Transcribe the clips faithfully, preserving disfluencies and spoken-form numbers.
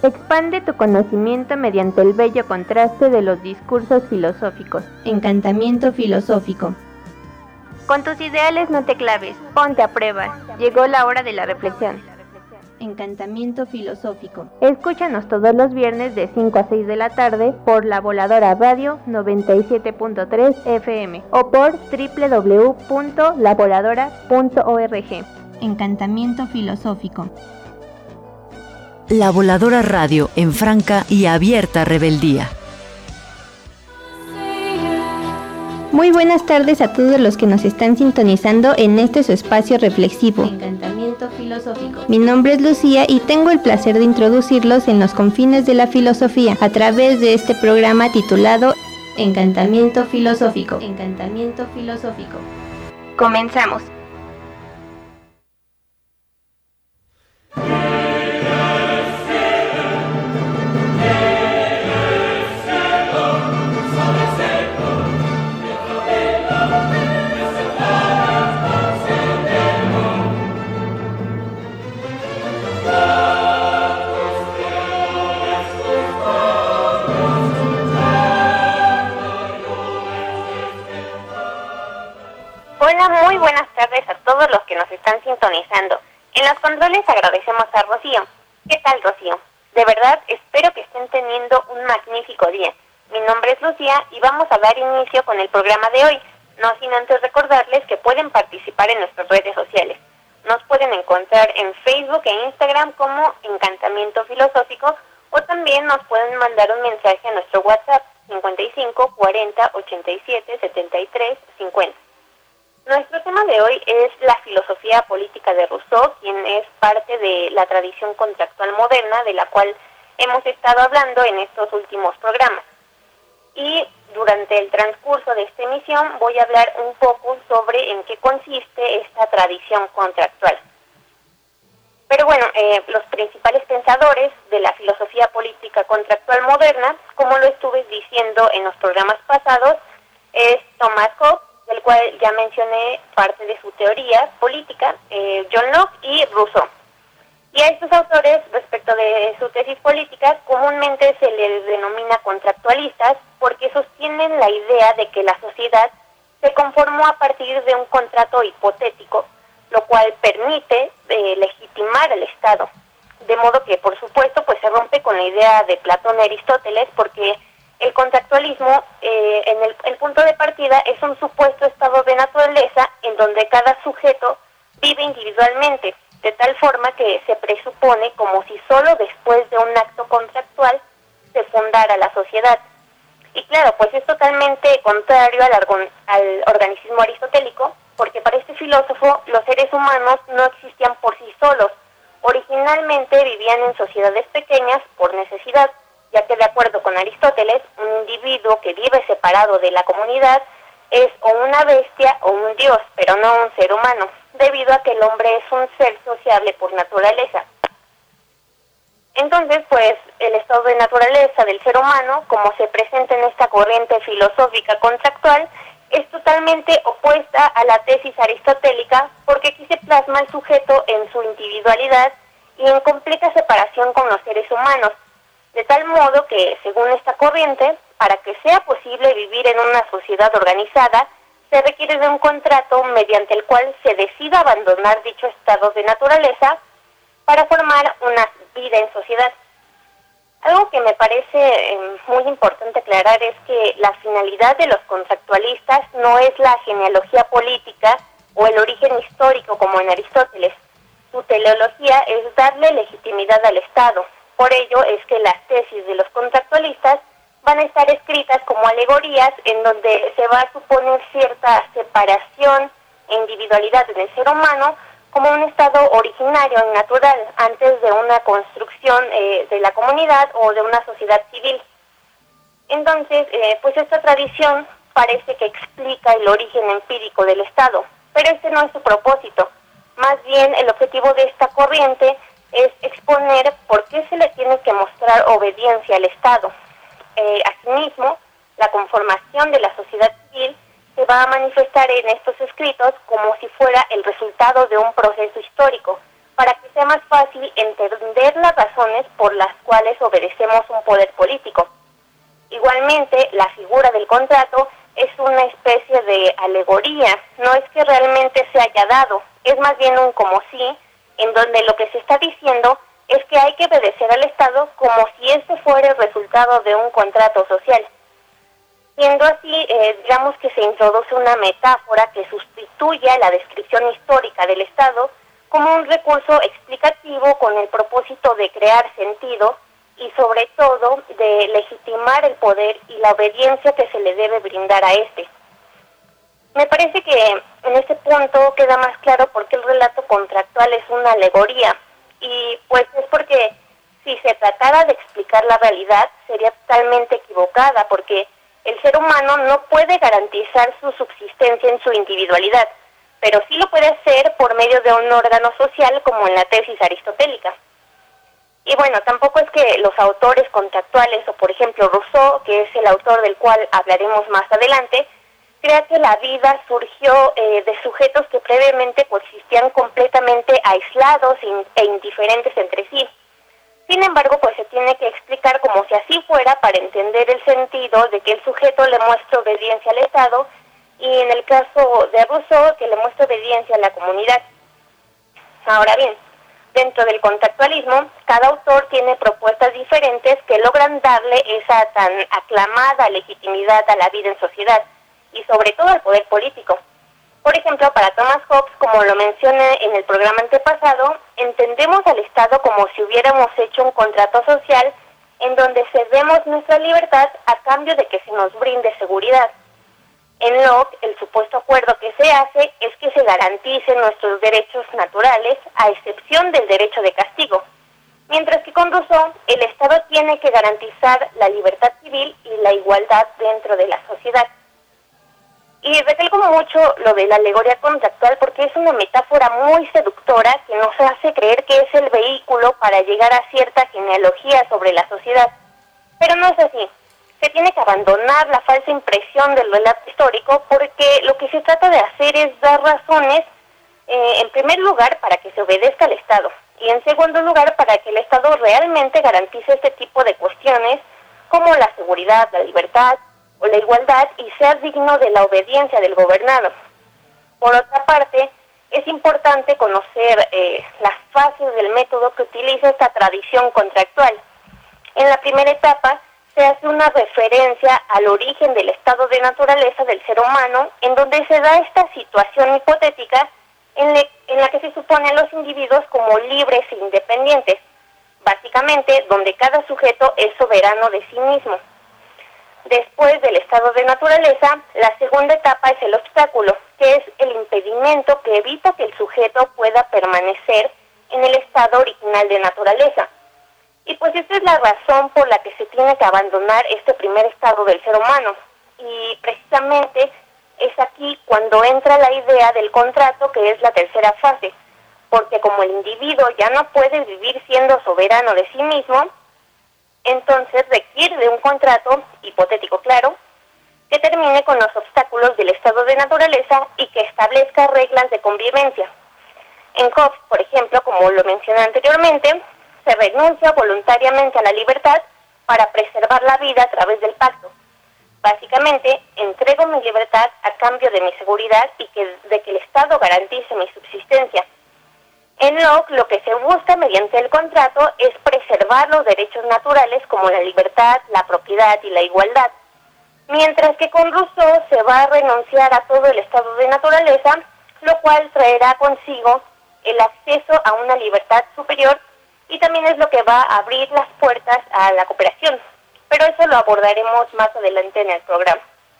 Expande tu conocimiento mediante el bello contraste de los discursos filosóficos. Encantamiento filosófico. Con tus ideales no te claves, ponte a prueba. Llegó la hora de la reflexión. Encantamiento filosófico. Escúchanos todos los viernes de cinco a seis de la tarde por La Voladora Radio noventa y siete punto tres F M o por doble u doble u doble u punto la voladora punto org. Encantamiento filosófico. La Voladora Radio en franca y abierta rebeldía. Muy buenas tardes a todos los que nos están sintonizando en este su espacio reflexivo. Encantamiento filosófico. Mi nombre es Lucía y tengo el placer de introducirlos en los confines de la filosofía a través de este programa titulado Encantamiento filosófico. Encantamiento filosófico. Comenzamos. Hola, muy buenas tardes a todos los que nos están sintonizando. En los controles agradecemos a Rocío. ¿Qué tal, Rocío? De verdad, espero que estén teniendo un magnífico día. Mi nombre es Lucía y vamos a dar inicio con el programa de hoy, no sin antes recordarles que pueden participar en nuestras redes sociales. Nos pueden encontrar en Facebook e Instagram como Encantamiento Filosófico o también nos pueden mandar un mensaje a nuestro WhatsApp cincuenta y cinco cuarenta ochenta y siete setenta y tres cincuenta. Nuestro tema de hoy es la filosofía política de Rousseau, quien es parte de la tradición contractual moderna de la cual hemos estado hablando en estos últimos programas. Y durante el transcurso de esta emisión voy a hablar un poco sobre en qué consiste esta tradición contractual. Pero bueno, eh, los principales pensadores de la filosofía política contractual moderna, como lo estuve diciendo en los programas pasados, es Thomas Hobbes, del cual ya mencioné parte de su teoría política, eh, John Locke y Rousseau. Y a estos autores, respecto de su tesis política, comúnmente se les denomina contractualistas porque sostienen la idea de que la sociedad se conformó a partir de un contrato hipotético, lo cual permite eh, legitimar al Estado. De modo que, por supuesto, pues se rompe con la idea de Platón y Aristóteles porque el contractualismo, eh, en el, el punto de partida, es un supuesto estado de naturaleza en donde cada sujeto vive individualmente, de tal forma que se presupone como si solo después de un acto contractual se fundara la sociedad. Y claro, pues es totalmente contrario al, argon, al organicismo aristotélico, porque para este filósofo los seres humanos no existían por sí solos. Originalmente vivían en sociedades pequeñas por necesidad, ya que de acuerdo con Aristóteles, un individuo que vive separado de la comunidad es o una bestia o un dios, pero no un ser humano, debido a que el hombre es un ser sociable por naturaleza. Entonces, pues, el estado de naturaleza del ser humano, como se presenta en esta corriente filosófica contractual, es totalmente opuesta a la tesis aristotélica, porque aquí se plasma el sujeto en su individualidad y en completa separación con los seres humanos, de tal modo que, según esta corriente, para que sea posible vivir en una sociedad organizada, se requiere de un contrato mediante el cual se decida abandonar dicho estado de naturaleza para formar una vida en sociedad. Algo que me parece eh, muy importante aclarar es que la finalidad de los contractualistas no es la genealogía política o el origen histórico como en Aristóteles. Su teleología es darle legitimidad al Estado. Por ello es que las tesis de los contractualistas van a estar escritas como alegorías en donde se va a suponer cierta separación e individualidad en el ser humano como un estado originario y natural antes de una construcción eh, de la comunidad o de una sociedad civil. Entonces, eh, pues esta tradición parece que explica el origen empírico del Estado, pero este no es su propósito. Más bien, el objetivo de esta corriente es exponer por qué se le tiene que mostrar obediencia al Estado. Eh, asimismo, la conformación de la sociedad civil se va a manifestar en estos escritos como si fuera el resultado de un proceso histórico, para que sea más fácil entender las razones por las cuales obedecemos un poder político. Igualmente, la figura del contrato es una especie de alegoría, no es que realmente se haya dado, es más bien un como si, en donde lo que se está diciendo es que hay que obedecer al Estado como si este fuera el resultado de un contrato social. Siendo así, eh, digamos que se introduce una metáfora que sustituye a la descripción histórica del Estado como un recurso explicativo con el propósito de crear sentido y sobre todo de legitimar el poder y la obediencia que se le debe brindar a este. Me parece que en este punto queda más claro por qué el relato contractual es una alegoría, y pues es porque si se tratara de explicar la realidad sería totalmente equivocada, porque el ser humano no puede garantizar su subsistencia en su individualidad, pero sí lo puede hacer por medio de un órgano social como en la tesis aristotélica. Y bueno, tampoco es que los autores contractuales, o por ejemplo Rousseau, que es el autor del cual hablaremos más adelante, crea que la vida surgió eh, de sujetos que previamente coexistían completamente aislados e indiferentes entre sí. Sin embargo, pues se tiene que explicar como si así fuera para entender el sentido de que el sujeto le muestra obediencia al Estado y en el caso de Rousseau que le muestra obediencia a la comunidad. Ahora bien, dentro del contractualismo, cada autor tiene propuestas diferentes que logran darle esa tan aclamada legitimidad a la vida en sociedad y sobre todo al poder político. Por ejemplo, para Thomas Hobbes, como lo mencioné en el programa antepasado, entendemos al Estado como si hubiéramos hecho un contrato social en donde cedemos nuestra libertad a cambio de que se nos brinde seguridad. En Locke, el supuesto acuerdo que se hace es que se garanticen nuestros derechos naturales, a excepción del derecho de castigo. Mientras que con Rousseau, el Estado tiene que garantizar la libertad civil y la igualdad dentro de la sociedad. Y recalco mucho lo de la alegoría contractual porque es una metáfora muy seductora que nos hace creer que es el vehículo para llegar a cierta genealogía sobre la sociedad. Pero no es así. Se tiene que abandonar la falsa impresión del relato histórico porque lo que se trata de hacer es dar razones, eh, en primer lugar, para que se obedezca al Estado y en segundo lugar, para que el Estado realmente garantice este tipo de cuestiones como la seguridad, la libertad o la igualdad y sea digno de la obediencia del gobernado. Por otra parte, es importante conocer eh, las fases del método que utiliza esta tradición contractual. En la primera etapa, se hace una referencia al origen del estado de naturaleza del ser humano, en donde se da esta situación hipotética en, le, en la que se supone a los individuos como libres e independientes, básicamente donde cada sujeto es soberano de sí mismo. Después del estado de naturaleza, la segunda etapa es el obstáculo, que es el impedimento que evita que el sujeto pueda permanecer en el estado original de naturaleza. Y pues esta es la razón por la que se tiene que abandonar este primer estado del ser humano. Y precisamente es aquí cuando entra la idea del contrato, que es la tercera fase, porque como el individuo ya no puede vivir siendo soberano de sí mismo, entonces requiere de un contrato, hipotético claro, que termine con los obstáculos del estado de naturaleza y que establezca reglas de convivencia. En Hobbes, por ejemplo, como lo mencioné anteriormente, se renuncia voluntariamente a la libertad para preservar la vida a través del pacto. Básicamente, entrego mi libertad a cambio de mi seguridad y que, de que el Estado garantice mi subsistencia. En Locke, lo que se busca mediante el contrato es preservar los derechos naturales como la libertad, la propiedad y la igualdad, mientras que con Rousseau se va a renunciar a todo el estado de naturaleza, lo cual traerá consigo el acceso a una libertad superior y también es lo que va a abrir las puertas a la cooperación, pero eso lo abordaremos más adelante en el programa.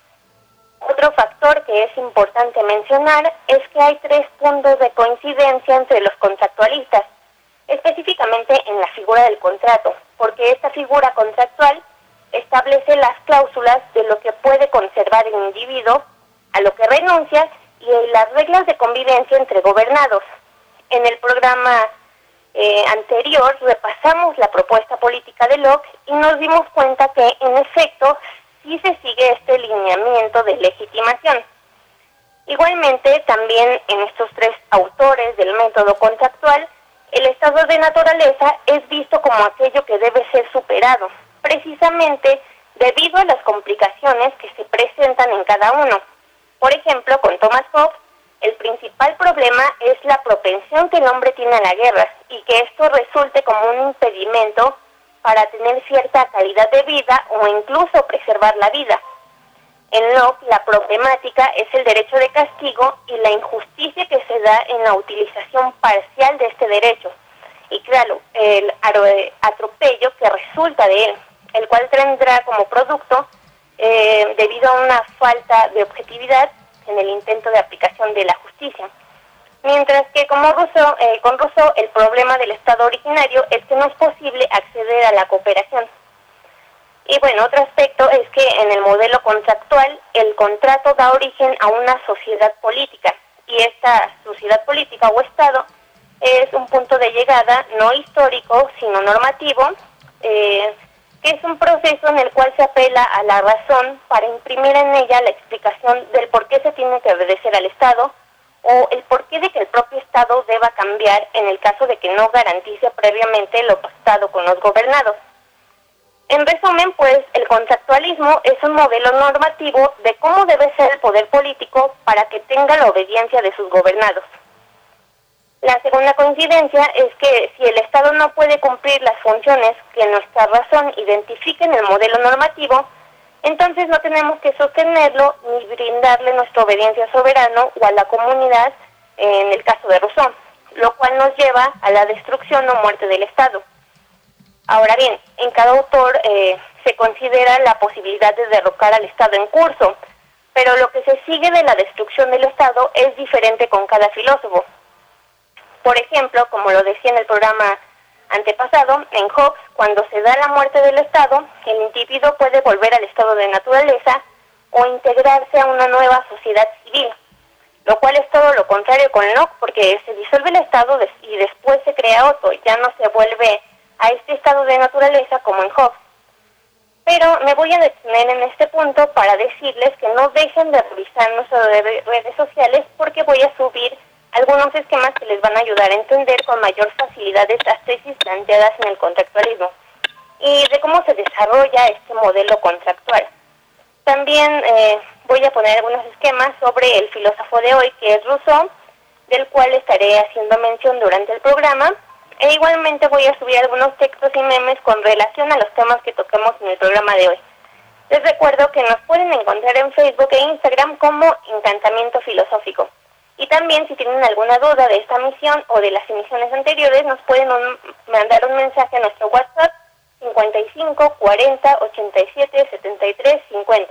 Otro factor que es importante mencionar es que hay tres puntos de coincidencia entre los contractualistas, específicamente en la figura del contrato, porque esta figura contractual establece las cláusulas de lo que puede conservar el individuo, a lo que renuncia y las reglas de convivencia entre gobernados. En el programa eh, anterior repasamos la propuesta política de Locke y nos dimos cuenta que, en efecto, sí se sigue este lineamiento de legitimación. Igualmente, también en estos tres autores del método contractual, el estado de naturaleza es visto como aquello que debe ser superado, precisamente debido a las complicaciones que se presentan en cada uno. Por ejemplo, con Thomas Hobbes, el principal problema es la propensión que el hombre tiene a la guerra y que esto resulte como un impedimento para tener cierta calidad de vida o incluso preservar la vida. En Locke, la problemática es el derecho de castigo y la injusticia que se da en la utilización parcial de este derecho. Y claro, el atropello que resulta de él, el cual tendrá como producto, eh, debido a una falta de objetividad en el intento de aplicación de la justicia. Mientras que como Rousseau, eh, con Rousseau el problema del Estado originario es que no es posible acceder a la cooperación. Y bueno, otro aspecto es que en el modelo contractual el contrato da origen a una sociedad política y esta sociedad política o Estado es un punto de llegada no histórico sino normativo, eh, que es un proceso en el cual se apela a la razón para imprimir en ella la explicación del por qué se tiene que obedecer al Estado o el porqué de que el propio Estado deba cambiar en el caso de que no garantice previamente lo pactado con los gobernados. En resumen, pues, el contractualismo es un modelo normativo de cómo debe ser el poder político para que tenga la obediencia de sus gobernados. La segunda coincidencia es que si el Estado no puede cumplir las funciones que nuestra razón identifica en el modelo normativo, entonces no tenemos que sostenerlo ni brindarle nuestra obediencia soberano o a la comunidad, en el caso de Rousseau, lo cual nos lleva a la destrucción o muerte del Estado. Ahora bien, en cada autor eh, se considera la posibilidad de derrocar al Estado en curso, pero lo que se sigue de la destrucción del Estado es diferente con cada filósofo. Por ejemplo, como lo decía en el programa antepasado, en Hobbes, cuando se da la muerte del Estado, el individuo puede volver al estado de naturaleza o integrarse a una nueva sociedad civil, lo cual es todo lo contrario con Locke, porque se disuelve el Estado y después se crea otro, ya no se vuelve a este estado de naturaleza como en Hobbes. Pero me voy a detener en este punto para decirles que no dejen de revisar nuestras redes sociales porque voy a subir algunos esquemas que les van a ayudar a entender con mayor facilidad estas tesis planteadas en el contractualismo y de cómo se desarrolla este modelo contractual. También eh, voy a poner algunos esquemas sobre el filósofo de hoy, que es Rousseau, del cual estaré haciendo mención durante el programa, e igualmente voy a subir algunos textos y memes con relación a los temas que toquemos en el programa de hoy. Les recuerdo que nos pueden encontrar en Facebook e Instagram como Encantamiento Filosófico. Y también, si tienen alguna duda de esta misión o de las emisiones anteriores, nos pueden un, mandar un mensaje a nuestro WhatsApp cincuenta y cinco, cuarenta, ochenta y siete, setenta y tres, cincuenta.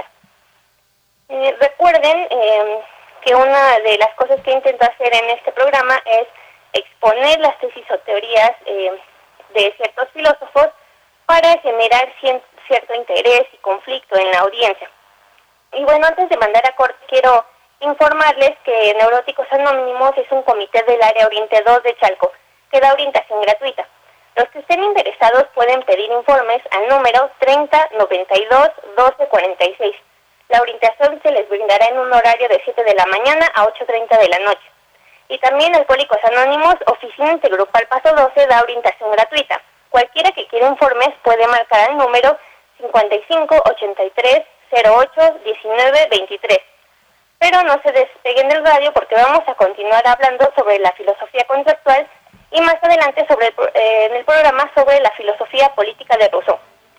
Eh, recuerden eh, que una de las cosas que intento hacer en este programa es exponer las tesis o teorías eh, de ciertos filósofos para generar cien, cierto interés y conflicto en la audiencia. Y bueno, antes de mandar a corte, quiero informarles que Neuróticos Anónimos es un comité del área Oriente dos de Chalco que da orientación gratuita. Los que estén interesados pueden pedir informes al número treinta, noventa y dos, doce, cuarenta y seis. La orientación se les brindará en un horario de siete de la mañana a ocho treinta de la noche. Y también Alcohólicos Anónimos, Oficina Intergrupal Paso doce, da orientación gratuita. Cualquiera que quiera informes puede marcar al número cincuenta y cinco, ochenta y tres, cero ocho, diecinueve, veintitrés. Pero no se despeguen del radio porque vamos a continuar hablando sobre la filosofía conceptual y más adelante sobre el, eh, en el programa sobre la filosofía política de Rousseau.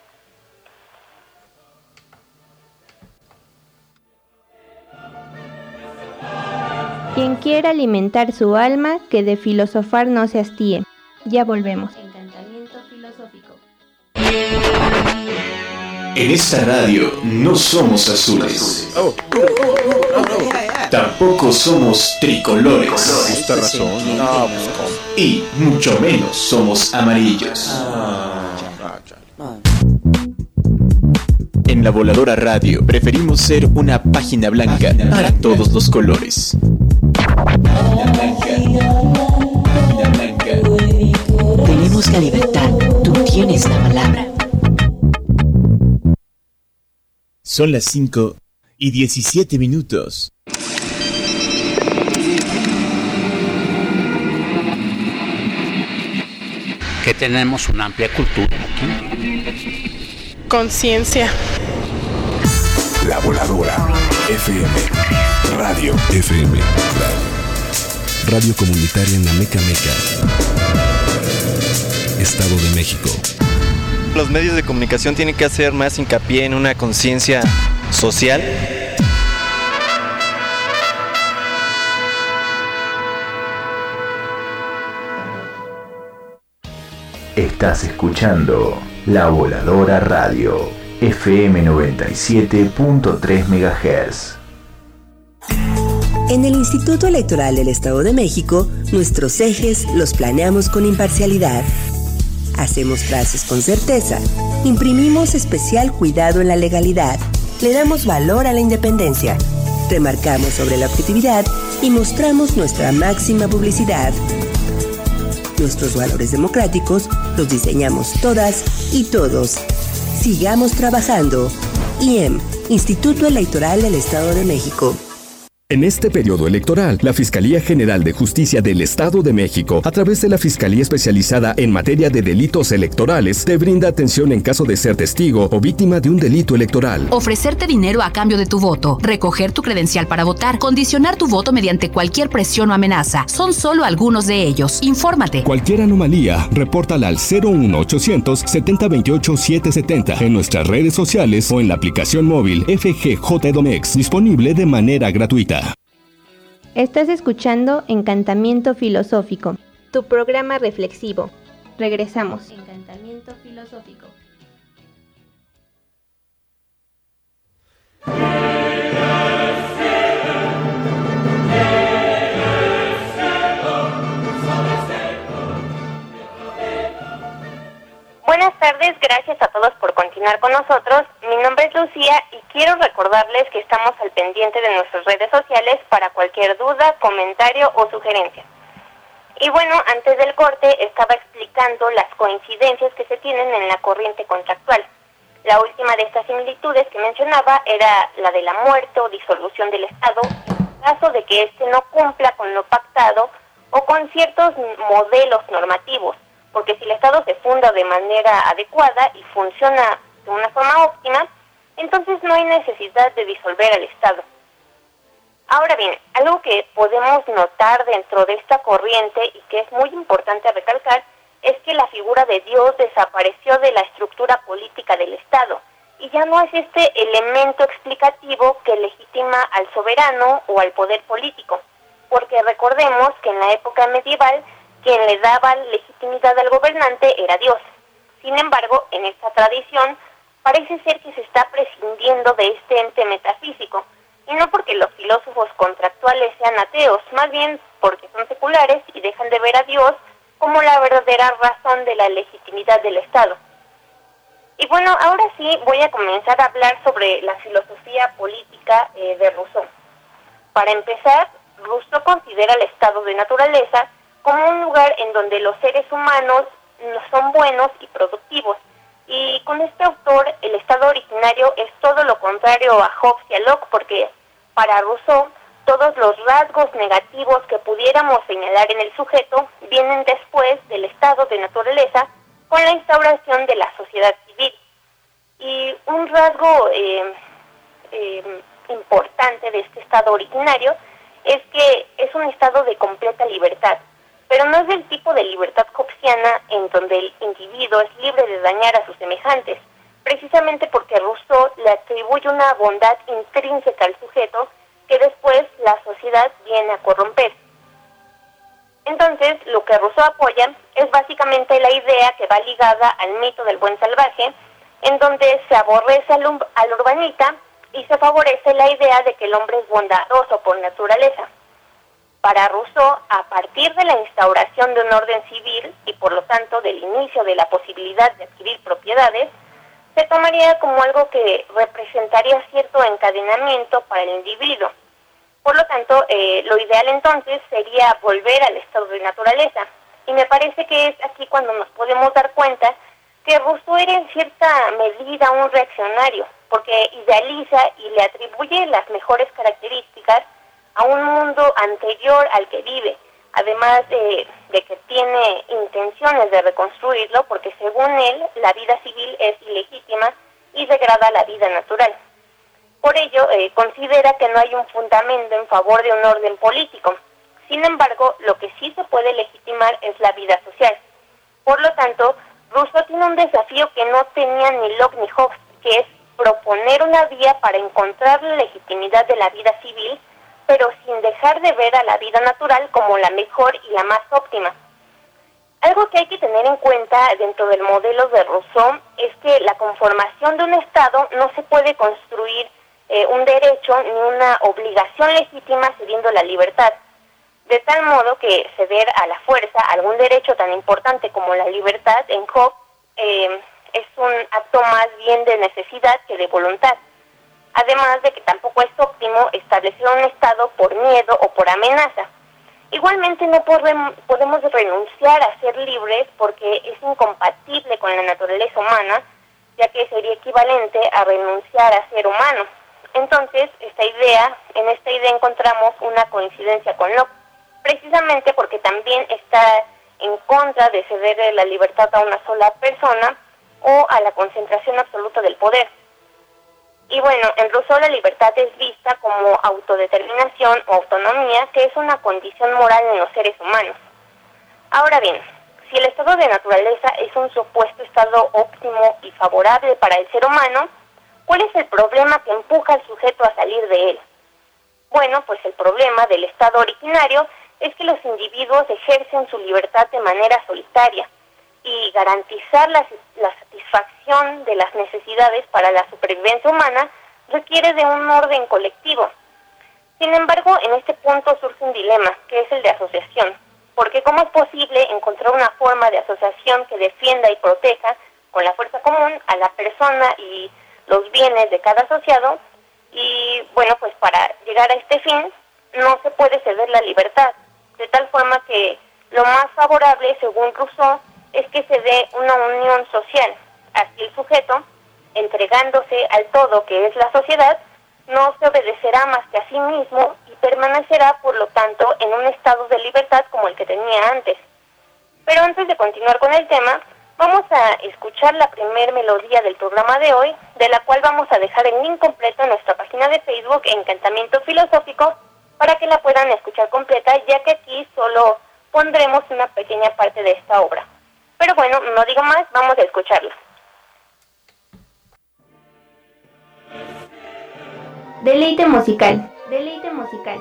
Quien quiera alimentar su alma, que de filosofar no se hastíe. Ya volvemos. Encantamiento filosófico. En esta radio no somos azules. Oh. Tampoco somos tricolores. Esta razón. No, pues, y mucho menos somos amarillos. En la Voladora Radio preferimos ser una página blanca para todos los colores. Página blanca. Página blanca. Tenemos la libertad. Tú tienes la palabra. Son las cinco y diecisiete minutos. que tenemos una amplia cultura aquí. Conciencia. La Voladora F M. Radio F M. Radio comunitaria en Ameca Meca, Estado de México. Los medios de comunicación tienen que hacer más hincapié en una conciencia social. Estás escuchando La Voladora Radio, F M noventa y siete punto tres megahertz. En el Instituto Electoral del Estado de México, nuestros ejes los planeamos con imparcialidad. Hacemos frases con certeza, imprimimos especial cuidado en la legalidad, le damos valor a la independencia, remarcamos sobre la objetividad y mostramos nuestra máxima publicidad. Nuestros valores democráticos los diseñamos todas y todos. Sigamos trabajando. I E M, Instituto Electoral del Estado de México. En este periodo electoral, la Fiscalía General de Justicia del Estado de México, a través de la Fiscalía Especializada en Materia de Delitos Electorales, te brinda atención en caso de ser testigo o víctima de un delito electoral. Ofrecerte dinero a cambio de tu voto, recoger tu credencial para votar, condicionar tu voto mediante cualquier presión o amenaza. Son solo algunos de ellos. Infórmate. Cualquier anomalía, repórtala al cero uno ochocientos setenta veintiocho setecientos setenta en nuestras redes sociales o en la aplicación móvil F G J Edomex, disponible de manera gratuita. Estás escuchando Encantamiento Filosófico, tu programa reflexivo. Regresamos. Encantamiento Filosófico. Buenas tardes, gracias a todos por continuar con nosotros. Mi nombre es Lucía y quiero recordarles que estamos al pendiente de nuestras redes sociales para cualquier duda, comentario o sugerencia. Y bueno, antes del corte estaba explicando las coincidencias que se tienen en la corriente contractual. La última de estas similitudes que mencionaba era la de la muerte o disolución del Estado en caso de que éste no cumpla con lo pactado o con ciertos modelos normativos. Porque si el Estado se funda de manera adecuada y funciona de una forma óptima, entonces no hay necesidad de disolver al Estado. Ahora bien, algo que podemos notar dentro de esta corriente y que es muy importante recalcar es que la figura de Dios desapareció de la estructura política del Estado y ya no es este elemento explicativo que legitima al soberano o al poder político, porque recordemos que en la época medieval quien le daba legitimidad al gobernante era Dios. Sin embargo, en esta tradición parece ser que se está prescindiendo de este ente metafísico, y no porque los filósofos contractuales sean ateos, más bien porque son seculares y dejan de ver a Dios como la verdadera razón de la legitimidad del Estado. Y bueno, ahora sí voy a comenzar a hablar sobre la filosofía política eh, de Rousseau. Para empezar, Rousseau considera el estado de naturaleza como un lugar en donde los seres humanos no son buenos y productivos. Y con este autor, el estado originario es todo lo contrario a Hobbes y a Locke, porque para Rousseau, todos los rasgos negativos que pudiéramos señalar en el sujeto vienen después del estado de naturaleza con la instauración de la sociedad civil. Y un rasgo eh, eh, importante de este estado originario es que es un estado de completa libertad. Pero no es del tipo de libertad hobbesiana en donde el individuo es libre de dañar a sus semejantes, precisamente porque Rousseau le atribuye una bondad intrínseca al sujeto que después la sociedad viene a corromper. Entonces, lo que Rousseau apoya es básicamente la idea que va ligada al mito del buen salvaje, en donde se aborrece al, um- al urbanita y se favorece la idea de que el hombre es bondadoso por naturaleza. Para Rousseau, a partir de la instauración de un orden civil y por lo tanto del inicio de la posibilidad de adquirir propiedades, se tomaría como algo que representaría cierto encadenamiento para el individuo. Por lo tanto, eh, lo ideal entonces sería volver al estado de naturaleza. Y me parece que es aquí cuando nos podemos dar cuenta que Rousseau era en cierta medida un reaccionario, porque idealiza y le atribuye las mejores características a un mundo anterior al que vive, además de, de que tiene intenciones de reconstruirlo, porque según él, la vida civil es ilegítima y degrada la vida natural. Por ello, eh, considera que no hay un fundamento en favor de un orden político. Sin embargo, lo que sí se puede legitimar es la vida social. Por lo tanto, Rousseau tiene un desafío que no tenía ni Locke ni Hobbes, que es proponer una vía para encontrar la legitimidad de la vida civil, pero sin dejar de ver a la vida natural como la mejor y la más óptima. Algo que hay que tener en cuenta dentro del modelo de Rousseau es que la conformación de un Estado no se puede construir eh, un derecho ni una obligación legítima cediendo la libertad, de tal modo que ceder a la fuerza algún derecho tan importante como la libertad en Hobbes eh, es un acto más bien de necesidad que de voluntad. Además de que tampoco es óptimo establecer un Estado por miedo o por amenaza. Igualmente no podemos renunciar a ser libres porque es incompatible con la naturaleza humana, ya que sería equivalente a renunciar a ser humano. Entonces, esta idea, en esta idea encontramos una coincidencia con Locke, precisamente porque también está en contra de ceder la libertad a una sola persona o a la concentración absoluta del poder. Y bueno, en Rousseau la libertad es vista como autodeterminación o autonomía, que es una condición moral en los seres humanos. Ahora bien, si el estado de naturaleza es un supuesto estado óptimo y favorable para el ser humano, ¿cuál es el problema que empuja al sujeto a salir de él? Bueno, pues el problema del estado originario es que los individuos ejercen su libertad de manera solitaria, y garantizar la, la satisfacción de las necesidades para la supervivencia humana requiere de un orden colectivo. Sin embargo, en este punto surge un dilema, que es el de asociación, porque ¿cómo es posible encontrar una forma de asociación que defienda y proteja con la fuerza común a la persona y los bienes de cada asociado? Y bueno, pues para llegar a este fin no se puede ceder la libertad, de tal forma que lo más favorable, según Rousseau, es que se dé una unión social. Así el sujeto, entregándose al todo que es la sociedad, no se obedecerá más que a sí mismo y permanecerá, por lo tanto, en un estado de libertad como el que tenía antes. Pero antes de continuar con el tema, vamos a escuchar la primer melodía del programa de hoy, de la cual vamos a dejar el link completo en nuestra página de Facebook, Encantamiento Filosófico, para que la puedan escuchar completa, ya que aquí solo pondremos una pequeña parte de esta obra. Pero bueno, no digo más, vamos a escucharlo. Deleite musical. Deleite musical.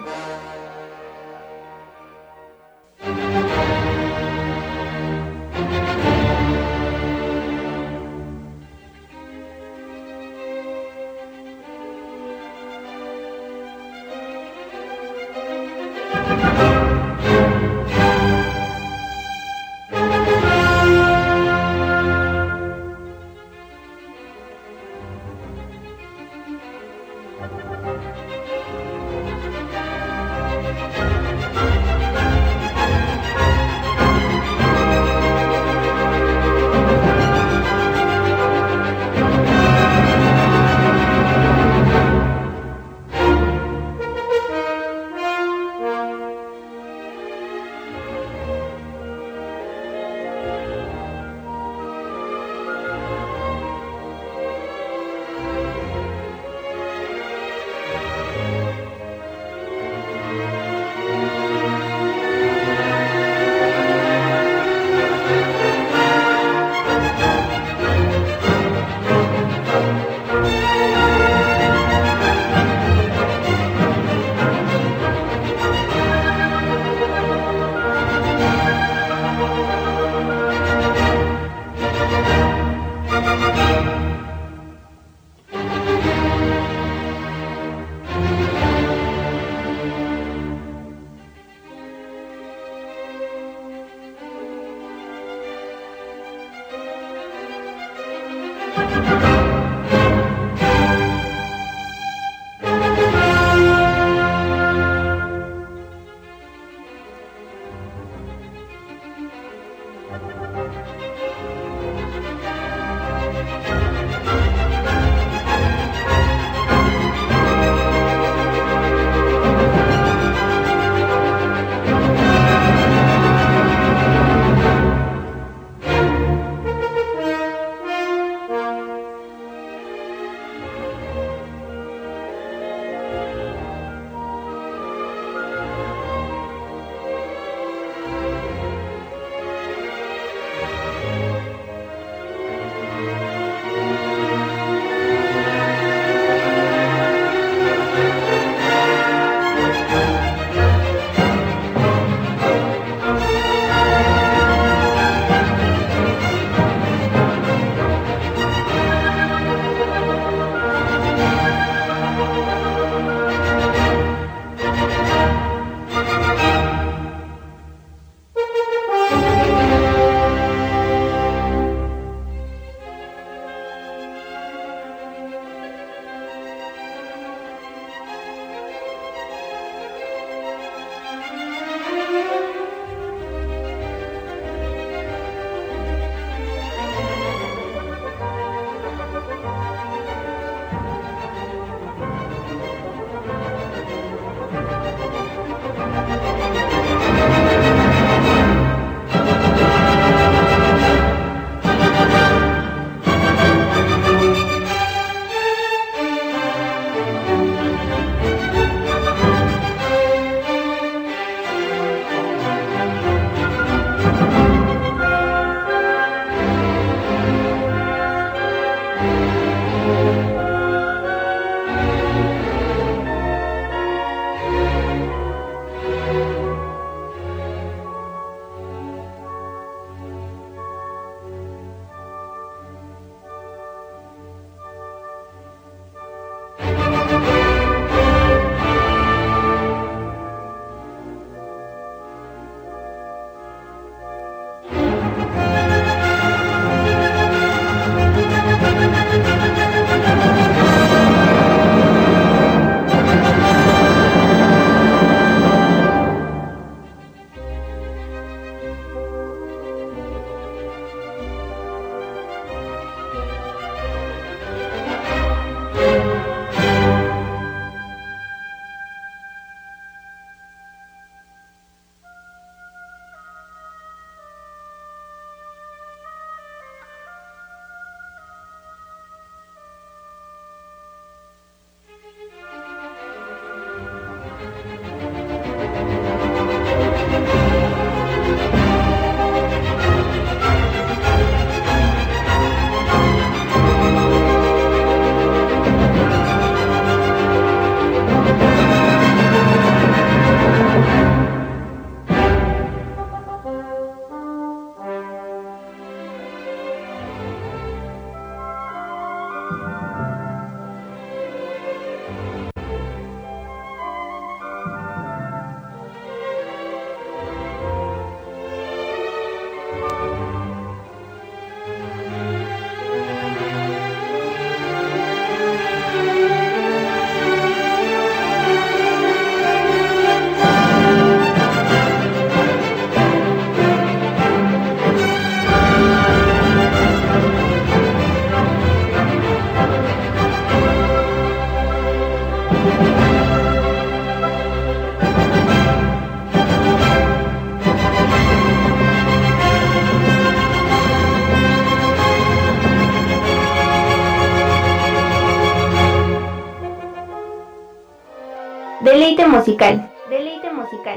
Deleite musical. Deleite musical.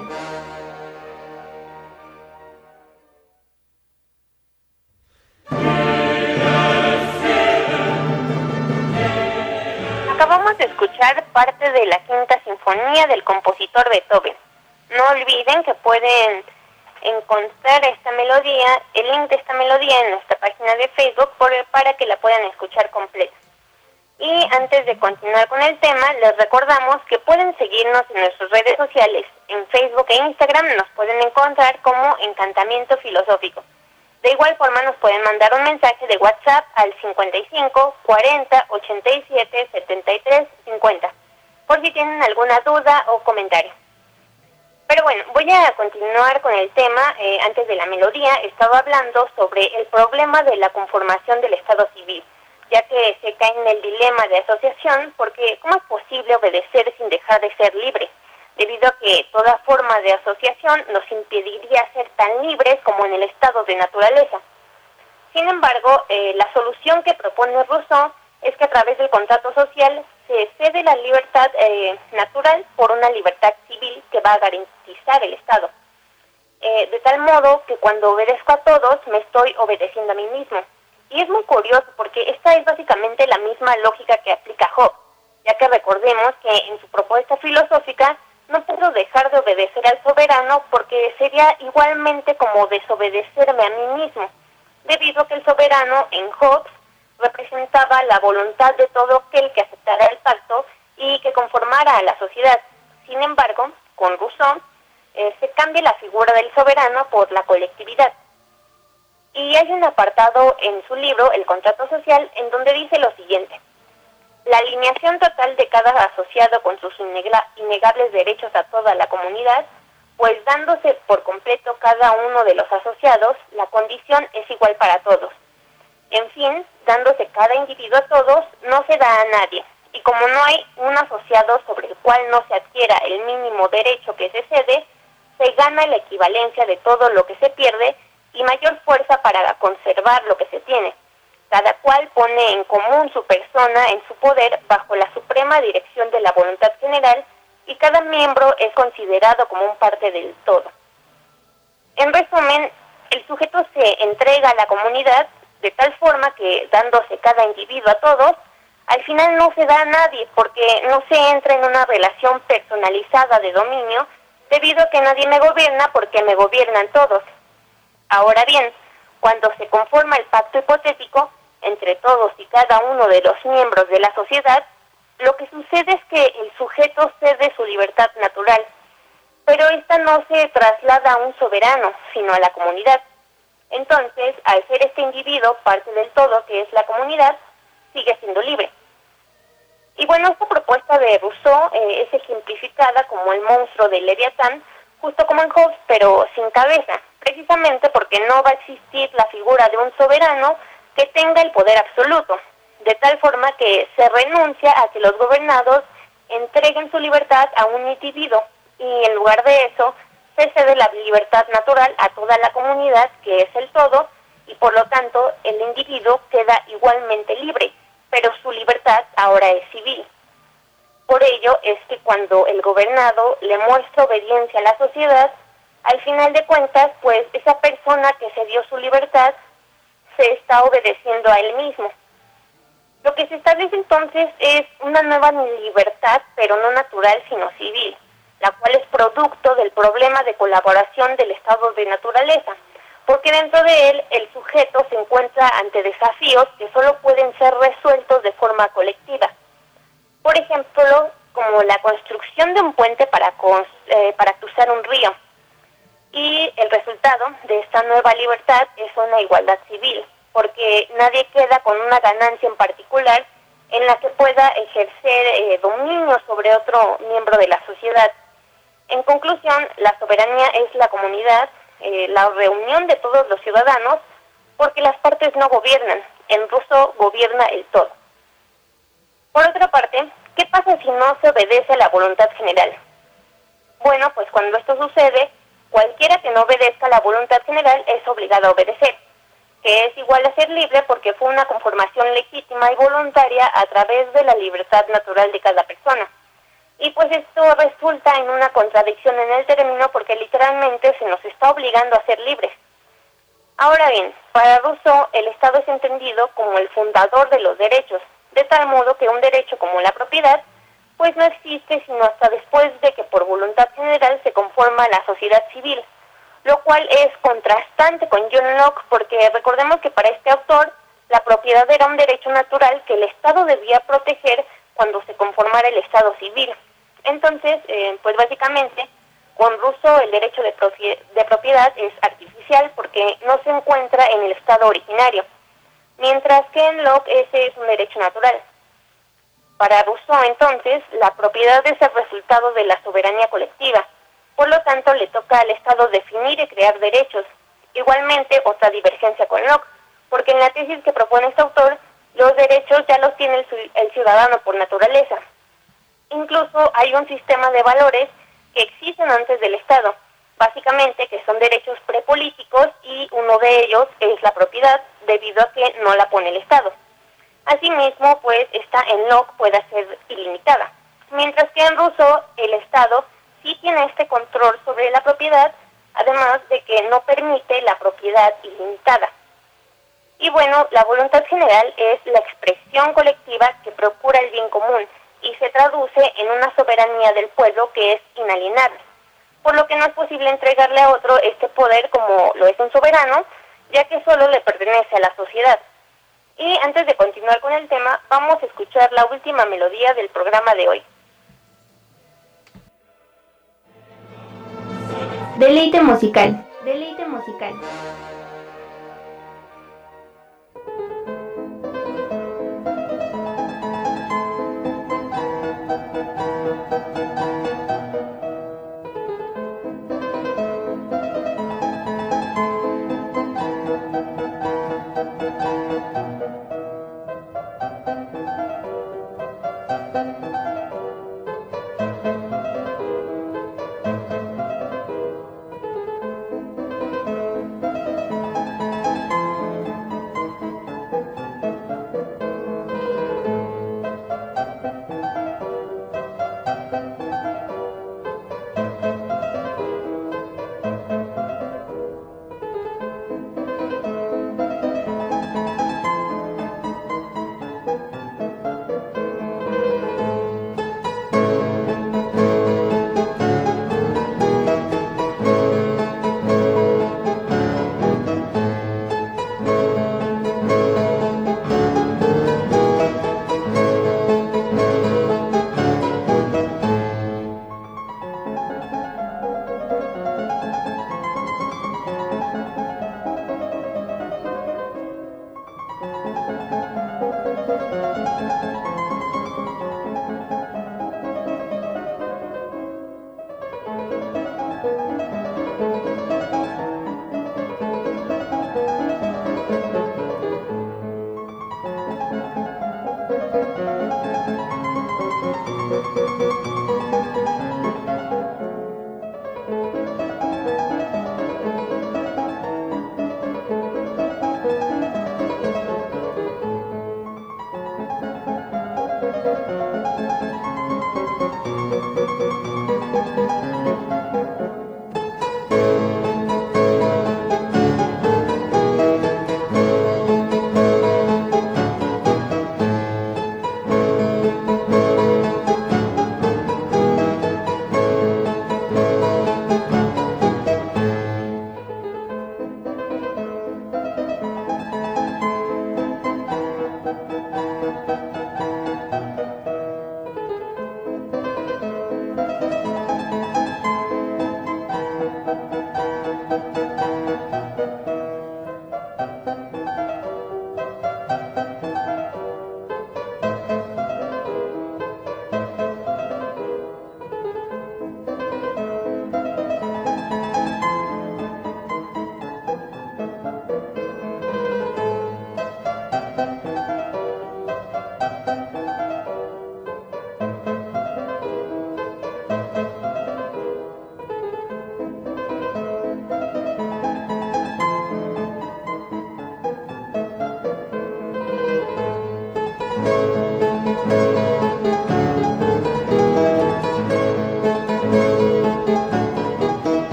Acabamos de escuchar parte de la Quinta Sinfonía del compositor Beethoven. No olviden que pueden encontrar esta melodía, el link de esta melodía en nuestra página de Facebook por, para que la puedan escuchar completa. Y antes de continuar con el tema, les recordamos que pueden seguirnos en nuestras redes sociales. En Facebook e Instagram nos pueden encontrar como Encantamiento Filosófico. De igual forma nos pueden mandar un mensaje de WhatsApp al cincuenta y cinco, cuarenta, ochenta y siete, setenta y tres, cincuenta, por si tienen alguna duda o comentario. Pero bueno, voy a continuar con el tema. Eh, antes de la melodía estaba hablando sobre el problema de la conformación del Estado civil, ya que se cae en el dilema de asociación, porque ¿cómo es posible obedecer sin dejar de ser libre? Debido a que toda forma de asociación nos impediría ser tan libres como en el estado de naturaleza. Sin embargo, eh, la solución que propone Rousseau es que a través del contrato social se cede la libertad eh, natural por una libertad civil que va a garantizar el Estado. Eh, de tal modo que cuando obedezco a todos, me estoy obedeciendo a mí mismo. Y es muy curioso porque esta es básicamente la misma lógica que aplica Hobbes, ya que recordemos que en su propuesta filosófica no puedo dejar de obedecer al soberano porque sería igualmente como desobedecerme a mí mismo, debido a que el soberano en Hobbes representaba la voluntad de todo aquel que aceptara el pacto y que conformara a la sociedad. Sin embargo, con Rousseau eh, se cambia la figura del soberano por la colectividad. Y hay un apartado en su libro, El contrato social, en donde dice lo siguiente: la alineación total de cada asociado con sus innegables derechos a toda la comunidad, pues dándose por completo cada uno de los asociados, la condición es igual para todos. En fin, dándose cada individuo a todos, no se da a nadie, y como no hay un asociado sobre el cual no se adquiera el mínimo derecho que se cede, se gana la equivalencia de todo lo que se pierde y mayor fuerza para conservar lo que se tiene. Cada cual pone en común su persona en su poder bajo la suprema dirección de la voluntad general y cada miembro es considerado como un parte del todo. En resumen, el sujeto se entrega a la comunidad de tal forma que, dándose cada individuo a todos, al final no se da a nadie porque no se entra en una relación personalizada de dominio debido a que nadie me gobierna porque me gobiernan todos. Ahora bien, cuando se conforma el pacto hipotético entre todos y cada uno de los miembros de la sociedad, lo que sucede es que el sujeto cede su libertad natural, pero esta no se traslada a un soberano, sino a la comunidad. Entonces, al ser este individuo parte del todo, que es la comunidad, sigue siendo libre. Y bueno, esta propuesta de Rousseau eh, es ejemplificada como el monstruo de Leviatán, justo como en Hobbes, pero sin cabeza, precisamente porque no va a existir la figura de un soberano que tenga el poder absoluto, de tal forma que se renuncia a que los gobernados entreguen su libertad a un individuo, y en lugar de eso, se cede la libertad natural a toda la comunidad, que es el todo, y por lo tanto el individuo queda igualmente libre, pero su libertad ahora es civil. Por ello es que cuando el gobernado le muestra obediencia a la sociedad, al final de cuentas, pues esa persona que se dio su libertad se está obedeciendo a él mismo. Lo que se establece entonces es una nueva libertad, pero no natural, sino civil, la cual es producto del problema de colaboración del estado de naturaleza, porque dentro de él el sujeto se encuentra ante desafíos que solo pueden ser resueltos de forma colectiva. Por ejemplo, como la construcción de un puente para, eh, para cruzar un río. Y el resultado de esta nueva libertad es una igualdad civil, porque nadie queda con una ganancia en particular en la que pueda ejercer eh, dominio sobre otro miembro de la sociedad. En conclusión, la soberanía es la comunidad, eh, la reunión de todos los ciudadanos, porque las partes no gobiernan. En Rousseau gobierna el todo. Por otra parte, ¿qué pasa si no se obedece a la voluntad general? Bueno, pues cuando esto sucede, cualquiera que no obedezca a la voluntad general es obligado a obedecer, que es igual a ser libre porque fue una conformación legítima y voluntaria a través de la libertad natural de cada persona. Y pues esto resulta en una contradicción en el término porque literalmente se nos está obligando a ser libres. Ahora bien, para Rousseau el Estado es entendido como el fundador de los derechos, de tal modo que un derecho como la propiedad pues no existe sino hasta después de que por voluntad general se conforma la sociedad civil, lo cual es contrastante con John Locke porque recordemos que para este autor la propiedad era un derecho natural que el Estado debía proteger cuando se conformara el Estado civil. Entonces, eh, pues básicamente, con Rousseau el derecho de, propiedad, de propiedad es artificial porque no se encuentra en el estado originario, mientras que en Locke ese es un derecho natural. Para Rousseau, entonces, la propiedad es el resultado de la soberanía colectiva, por lo tanto le toca al Estado definir y crear derechos. Igualmente, otra divergencia con Locke, porque en la tesis que propone este autor, los derechos ya los tiene el, el ciudadano por naturaleza. Incluso hay un sistema de valores que existen antes del Estado, básicamente que son derechos prepolíticos y uno de ellos es la propiedad, debido a que no la pone el Estado. Asimismo, pues esta en Locke puede ser ilimitada, mientras que en Rousseau el Estado sí tiene este control sobre la propiedad, además de que no permite la propiedad ilimitada. Y bueno, la voluntad general es la expresión colectiva que procura el bien común y se traduce en una soberanía del pueblo que es inalienable, por lo que no es posible entregarle a otro este poder como lo es un soberano, ya que solo le pertenece a la sociedad. Y antes de continuar con el tema, vamos a escuchar la última melodía del programa de hoy. Deleite musical. Deleite musical.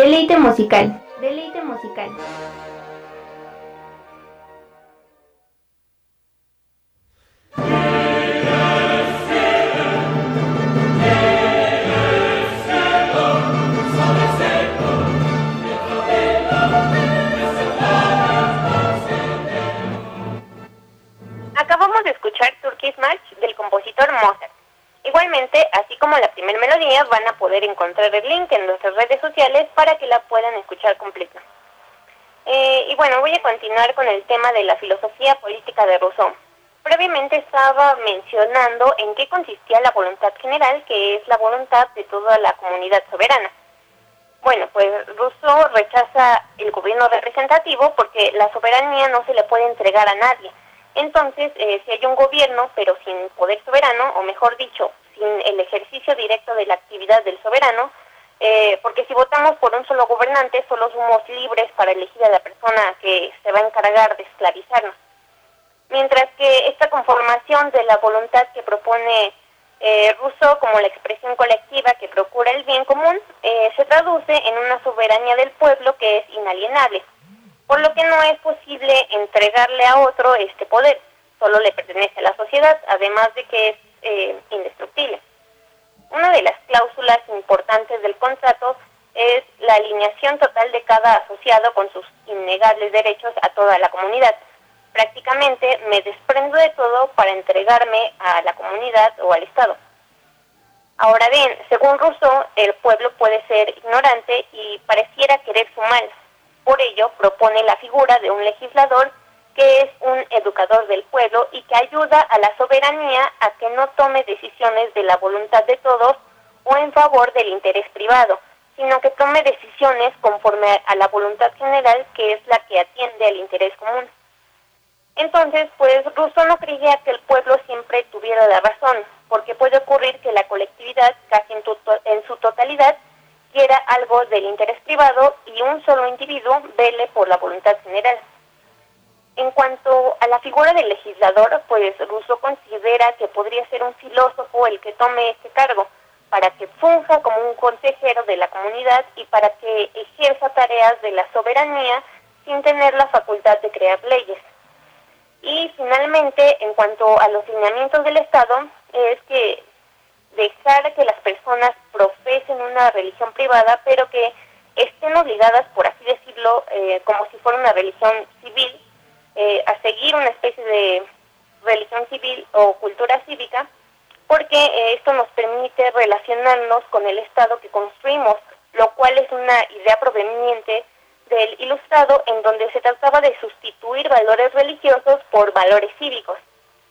Deleite musical. Deleite musical. Acabamos de escuchar Turkish March del compositor Mozart. Igualmente, así como la primera melodía, van a poder encontrar el link en nuestras redes sociales para que la puedan escuchar completa. Eh, y bueno, voy a continuar con el tema de la filosofía política de Rousseau. Previamente estaba mencionando en qué consistía la voluntad general, que es la voluntad de toda la comunidad soberana. Bueno, pues Rousseau rechaza el gobierno representativo porque la soberanía no se le puede entregar a nadie. Entonces, eh, si hay un gobierno, pero sin poder soberano, o mejor dicho, sin el ejercicio directo de la actividad del soberano, eh, porque si votamos por un solo gobernante, solo somos libres para elegir a la persona que se va a encargar de esclavizarnos. Mientras que esta conformación de la voluntad que propone eh, Rousseau como la expresión colectiva que procura el bien común, eh, se traduce en una soberanía del pueblo que es inalienable, por lo que no es posible entregarle a otro este poder, solo le pertenece a la sociedad, además de que es eh, indestructible. Una de las cláusulas importantes del contrato es la alineación total de cada asociado con sus innegables derechos a toda la comunidad. Prácticamente me desprendo de todo para entregarme a la comunidad o al Estado. Ahora bien, según Rousseau, el pueblo puede ser ignorante y pareciera querer su mal. Por ello, propone la figura de un legislador que es un educador del pueblo y que ayuda a la soberanía a que no tome decisiones de la voluntad de todos o en favor del interés privado, sino que tome decisiones conforme a la voluntad general, que es la que atiende al interés común. Entonces, pues Rousseau no creía que el pueblo siempre tuviera la razón, porque puede ocurrir que la colectividad, casi en, tu, en su totalidad, quiera algo del interés privado y un solo individuo vele por la voluntad general. En cuanto a la figura del legislador, pues Rousseau considera que podría ser un filósofo el que tome este cargo, para que funja como un consejero de la comunidad y para que ejerza tareas de la soberanía sin tener la facultad de crear leyes. Y finalmente, en cuanto a los lineamientos del Estado, es que dejar que las personas profesen una religión privada, pero que estén obligadas, por así decirlo, eh, como si fuera una religión civil, eh, a seguir una especie de religión civil o cultura cívica, porque eh, esto nos permite relacionarnos con el Estado que construimos, lo cual es una idea proveniente del Ilustrado, en donde se trataba de sustituir valores religiosos por valores cívicos.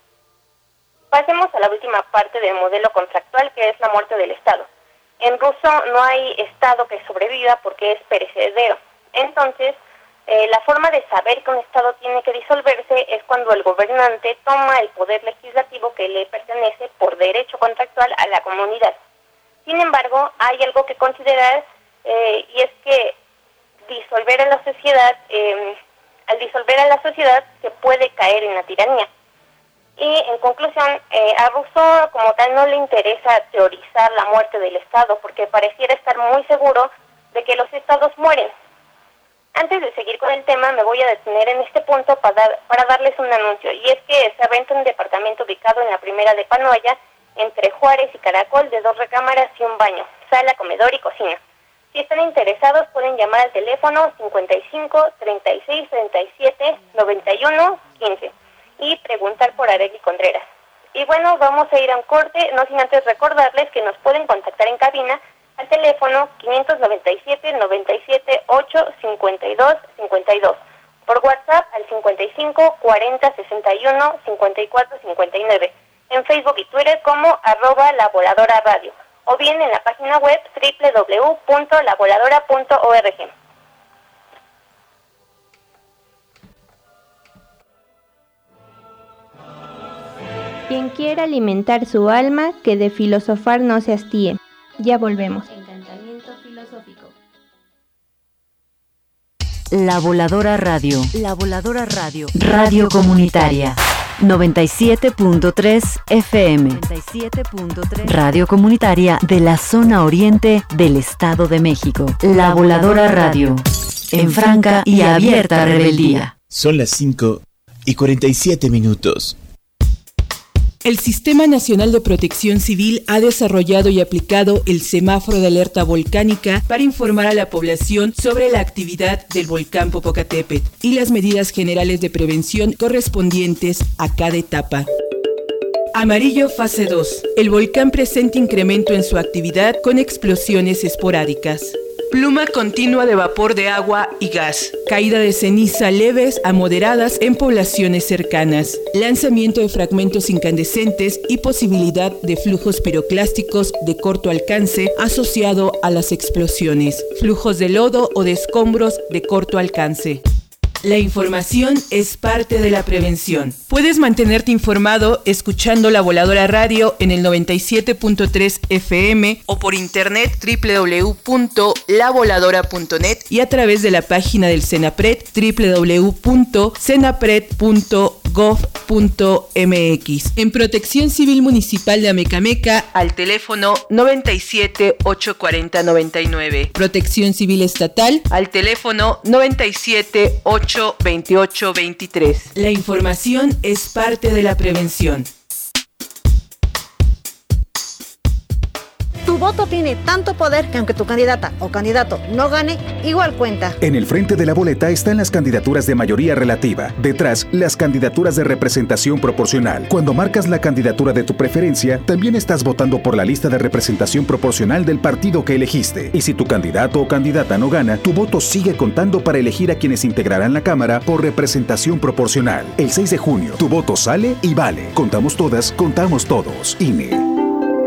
Pasemos a la última parte del modelo contractual, que es la muerte del Estado. En Rousseau no hay Estado que sobreviva porque es perecedero. Entonces, eh, la forma de saber que un Estado tiene que disolverse es cuando el gobernante toma el poder legislativo que le pertenece por derecho contractual a la comunidad. Sin embargo, hay algo que considerar, eh, y es que disolver a la sociedad, eh, al disolver a la sociedad se puede caer en la tiranía. Y en conclusión, eh, a Rousseau como tal no le interesa teorizar la muerte del Estado, porque pareciera estar muy seguro de que los Estados mueren. Antes de seguir con el tema, me voy a detener en este punto para, dar, para darles un anuncio, y es que se renta un departamento ubicado en la primera de Panoya, entre Juárez y Caracol, de dos recámaras y un baño, sala, comedor y cocina. Si están interesados, pueden llamar al teléfono cincuenta y cinco, treinta y seis, treinta y siete, noventa y uno, quince y preguntar por Arely Contreras. Y bueno, vamos a ir a un corte, no sin antes recordarles que nos pueden contactar en cabina al teléfono quinientos noventa y siete, noventa y siete, ocho, cincuenta y dos, cincuenta y dos, por WhatsApp al cincuenta y cinco, cuarenta, sesenta y uno, cincuenta y cuatro, cincuenta y nueve, en Facebook y Twitter como arroba La Voladora Radio, o bien en la página web doble u doble u doble u punto la voladora punto org. Quien quiera alimentar su alma, que de filosofar no se hastíe. Ya volvemos. Encantamiento filosófico. La Voladora Radio. La Voladora Radio. Radio comunitaria. noventa y siete punto tres F M. Radio comunitaria de la zona oriente del Estado de México. La Voladora Radio. En franca y abierta rebeldía. Son las cinco y cuarenta y siete minutos. El Sistema Nacional de Protección Civil ha desarrollado y aplicado el semáforo de alerta volcánica para informar a la población sobre la actividad del volcán Popocatépetl y las medidas generales de prevención correspondientes a cada etapa. Amarillo fase dos. El volcán presenta incremento en su actividad con explosiones esporádicas. Pluma continua de vapor de agua y gas. Caída de ceniza leves a moderadas en poblaciones cercanas. Lanzamiento de fragmentos incandescentes y posibilidad de flujos piroclásticos de corto alcance asociado a las explosiones. Flujos de lodo o de escombros de corto alcance. La información es parte de la prevención. Puedes mantenerte informado escuchando La Voladora Radio en el noventa y siete punto tres F M o por internet doble u doble u doble u punto la voladora punto net y a través de la página del CENAPRED doble u doble u doble u punto cenapred punto gov punto m x. En Protección Civil Municipal de Amecameca al teléfono noventa y siete, ochocientos cuarenta, noventa y nueve. Protección Civil Estatal al teléfono noventa y siete, ochocientos veintiocho, veintitrés. La información es parte de la prevención. Tu voto tiene tanto poder que aunque tu candidata o candidato no gane, igual cuenta. En el frente de la boleta están las candidaturas de mayoría relativa. Detrás, las candidaturas de representación proporcional. Cuando marcas la candidatura de tu preferencia, también estás votando por la lista de representación proporcional del partido que elegiste. Y si tu candidato o candidata no gana, tu voto sigue contando para elegir a quienes integrarán la Cámara por representación proporcional. El seis de junio, tu voto sale y vale. Contamos todas, contamos todos. I N E.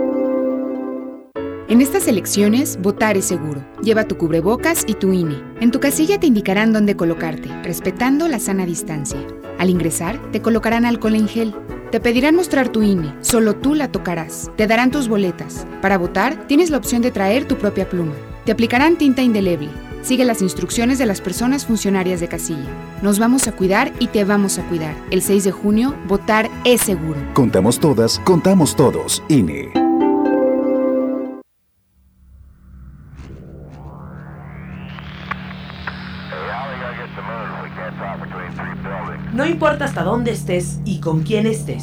En estas elecciones, votar es seguro. Lleva tu cubrebocas y tu I N E. En tu casilla te indicarán dónde colocarte, respetando la sana distancia. Al ingresar, te colocarán alcohol en gel. Te pedirán mostrar tu I N E. Solo tú la tocarás. Te darán tus boletas. Para votar, tienes la opción de traer tu propia pluma. Te aplicarán tinta indeleble. Sigue las instrucciones de las personas funcionarias de casilla. Nos vamos a cuidar y te vamos a cuidar. El seis de junio, votar es seguro. Contamos todas, contamos todos. I N E. No importa hasta dónde estés y con quién estés.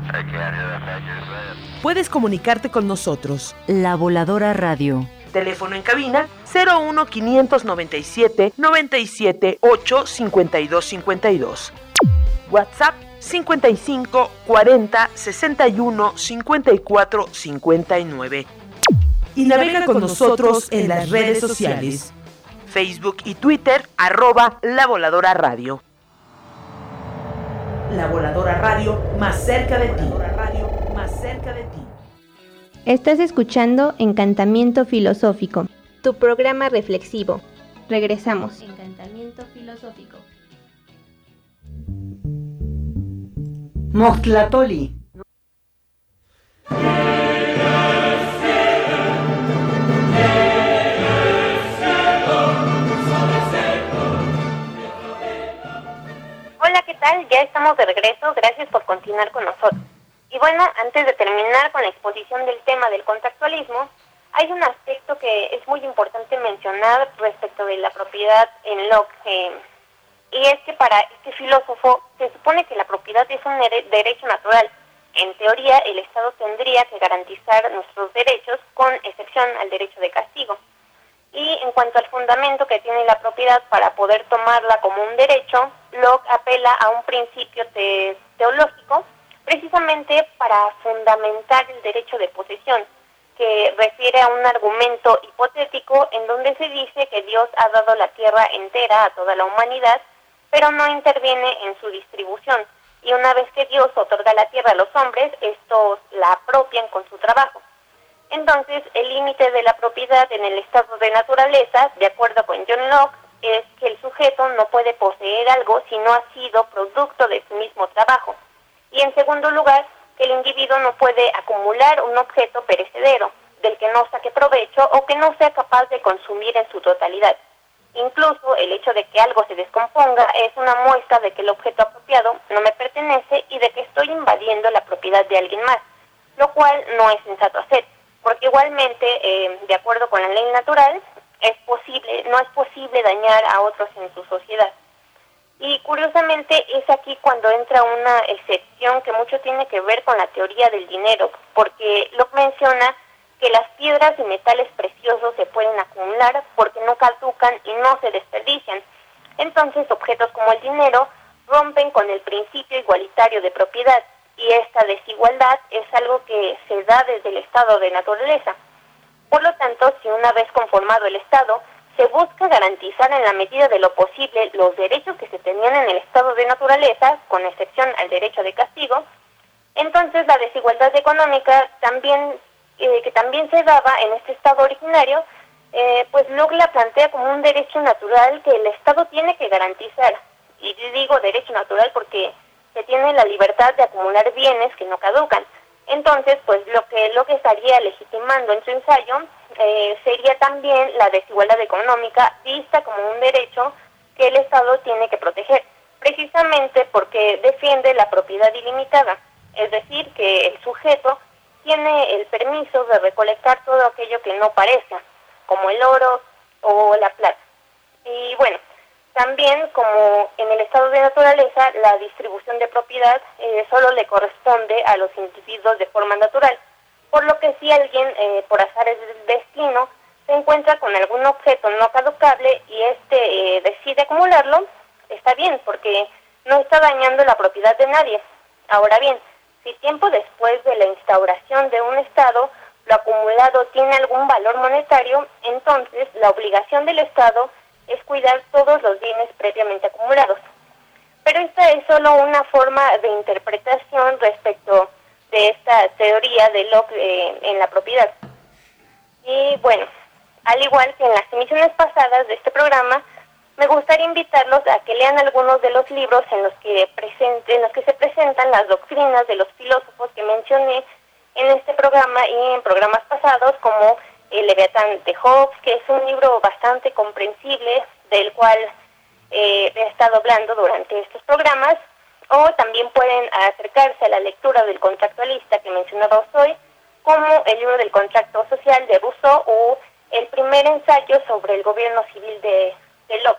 Puedes comunicarte con nosotros. La Voladora Radio. Teléfono en cabina cero uno, quinientos noventa y siete, noventa y siete, ocho, cincuenta y dos cincuenta y dos. WhatsApp cincuenta y cinco, cuarenta, sesenta y uno, cincuenta y cuatro, cincuenta y nueve. Y navega con nosotros en las redes sociales. Facebook y Twitter, arroba La Voladora Radio. La Voladora Radio, más cerca de ti. Radio, más cerca de ti. Estás escuchando Encantamiento Filosófico, tu programa reflexivo. Regresamos. Encantamiento Filosófico. Mochtlatoli. Hola, ¿qué tal? Ya estamos de regreso, gracias por continuar con nosotros. Y bueno, antes de terminar con la exposición del tema del contextualismo, hay un aspecto que es muy importante mencionar respecto de la propiedad en Locke, eh, y es que para este filósofo se supone que la propiedad es un derecho natural. En teoría, el Estado tendría que garantizar nuestros derechos con excepción al derecho de castigo. Y en cuanto al fundamento que tiene la propiedad para poder tomarla como un derecho, Locke apela a un principio te- teológico precisamente para fundamentar el derecho de posesión, que refiere a un argumento hipotético en donde se dice que Dios ha dado la tierra entera a toda la humanidad, pero no interviene en su distribución. Y una vez que Dios otorga la tierra a los hombres, estos la apropian con su trabajo. Entonces, el límite de la propiedad en el estado de naturaleza, de acuerdo con John Locke, es que el sujeto no puede poseer algo si no ha sido producto de su mismo trabajo. Y en segundo lugar, que el individuo no puede acumular un objeto perecedero, del que no saque provecho o que no sea capaz de consumir en su totalidad. Incluso el hecho de que algo se descomponga es una muestra de que el objeto apropiado no me pertenece y de que estoy invadiendo la propiedad de alguien más, lo cual no es sensato hacer, porque igualmente, eh, de acuerdo con la ley natural, es posible, no es posible dañar a otros en su sociedad. Y curiosamente es aquí cuando entra una excepción que mucho tiene que ver con la teoría del dinero, porque Locke menciona que las piedras y metales preciosos se pueden acumular porque no caducan y no se desperdician. Entonces, objetos como el dinero rompen con el principio igualitario de propiedad, y esta desigualdad es algo que se da desde el estado de naturaleza. Por lo tanto, si una vez conformado el Estado, se busca garantizar en la medida de lo posible los derechos que se tenían en el estado de naturaleza, con excepción al derecho de castigo, entonces la desigualdad económica también eh, que también se daba en este estado originario, eh, pues Locke la plantea como un derecho natural que el Estado tiene que garantizar. Y digo derecho natural porque se tiene la libertad de acumular bienes que no caducan. Entonces, pues lo que lo que estaría legitimando en su ensayo eh, sería también la desigualdad económica vista como un derecho que el Estado tiene que proteger, precisamente porque defiende la propiedad ilimitada, es decir, que el sujeto tiene el permiso de recolectar todo aquello que no parezca, como el oro o la plata. Y bueno, también, como en el estado de naturaleza, la distribución de propiedad eh, solo le corresponde a los individuos de forma natural, por lo que si alguien, eh, por azares del destino, se encuentra con algún objeto no caducable y este eh, decide acumularlo, está bien, porque no está dañando la propiedad de nadie. Ahora bien, si tiempo después de la instauración de un estado, lo acumulado tiene algún valor monetario, entonces la obligación del Estado es cuidar todos los bienes previamente acumulados. Pero esta es solo una forma de interpretación respecto de esta teoría de Locke eh, en la propiedad. Y bueno, al igual que en las emisiones pasadas de este programa, me gustaría invitarlos a que lean algunos de los libros en los que, present, en los que se presentan las doctrinas de los filósofos que mencioné en este programa y en programas pasados, como El Leviatán de Hobbes, que es un libro bastante comprensible, del cual eh, he estado hablando durante estos programas, o también pueden acercarse a la lectura del Contractualista que mencionaba hoy, como el libro del Contrato Social de Rousseau o el primer ensayo sobre el gobierno civil de, de Locke.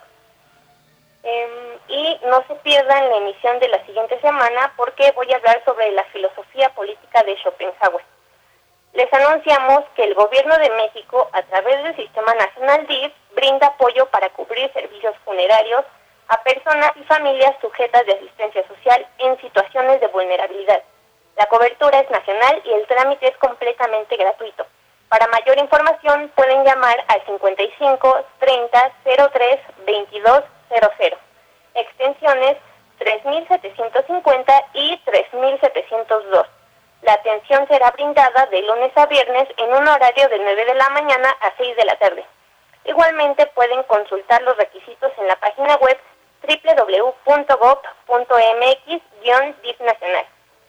Eh, y no se pierdan la emisión de la siguiente semana porque voy a hablar sobre la filosofía política de Schopenhauer. Les anunciamos que el Gobierno de México, a través del Sistema Nacional D I F, brinda apoyo para cubrir servicios funerarios a personas y familias sujetas de asistencia social en situaciones de vulnerabilidad. La cobertura es nacional y el trámite es completamente gratuito. Para mayor información pueden llamar al cincuenta y cinco, treinta, cero tres, veintidós cero cero, extensiones tres mil setecientos cincuenta y tres mil setecientos dos. La atención será brindada de lunes a viernes en un horario de nueve de la mañana a seis de la tarde. Igualmente pueden consultar los requisitos en la página web doble u doble u doble u punto gob punto eme equis guión D I F nacional.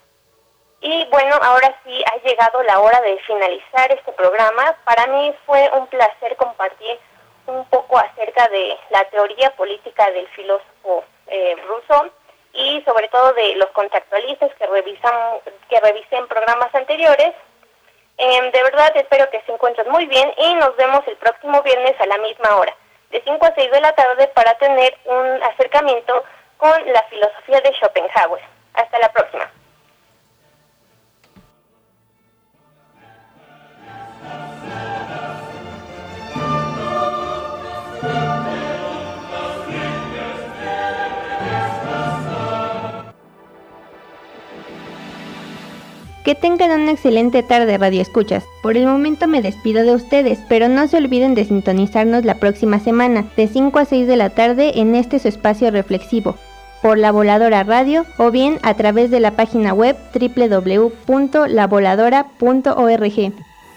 Y bueno, ahora sí ha llegado la hora de finalizar este programa. Para mí fue un placer compartir un poco acerca de la teoría política del filósofo eh, Rousseau y sobre todo de los contractualistas que revisan, que revisé en programas anteriores. Eh, de verdad espero que se encuentren muy bien y nos vemos el próximo viernes a la misma hora, de cinco a seis de la tarde, para tener un acercamiento con la filosofía de Schopenhauer. Hasta la próxima. Que tengan una excelente tarde, Radio Escuchas. Por el momento me despido de ustedes, pero no se olviden de sintonizarnos la próxima semana, de cinco a seis de la tarde, en este su espacio reflexivo, por La Voladora Radio, o bien a través de la página web doble u doble u doble u punto la voladora punto org.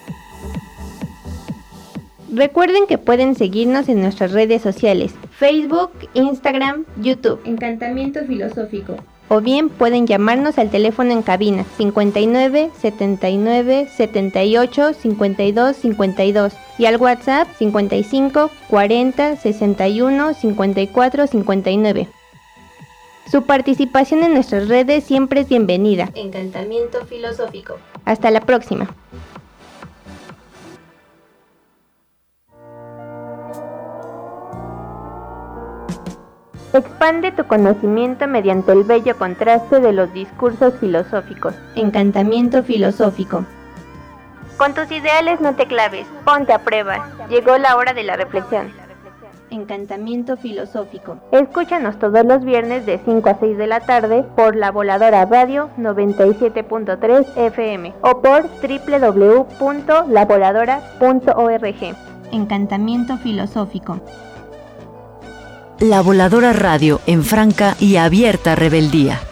Recuerden que pueden seguirnos en nuestras redes sociales, Facebook, Instagram, YouTube, Encantamiento Filosófico. o bien pueden llamarnos al teléfono en cabina cincuenta y nueve, setenta y nueve, setenta y ocho, cincuenta y dos, cincuenta y dos y al WhatsApp cincuenta y cinco, cuarenta, sesenta y uno, cincuenta y cuatro, cincuenta y nueve. Su participación en nuestras redes siempre es bienvenida. Encantamiento filosófico. Hasta la próxima. Expande tu conocimiento mediante el bello contraste de los discursos filosóficos. Encantamiento filosófico. Con tus ideales no te claves, ponte a prueba. Llegó la hora de la reflexión. Encantamiento filosófico. Escúchanos todos los viernes de cinco a seis de la tarde por La Voladora Radio noventa y siete punto tres F M o por doble u doble u doble u punto la voladora punto org. Encantamiento filosófico. La Voladora Radio en franca y abierta rebeldía.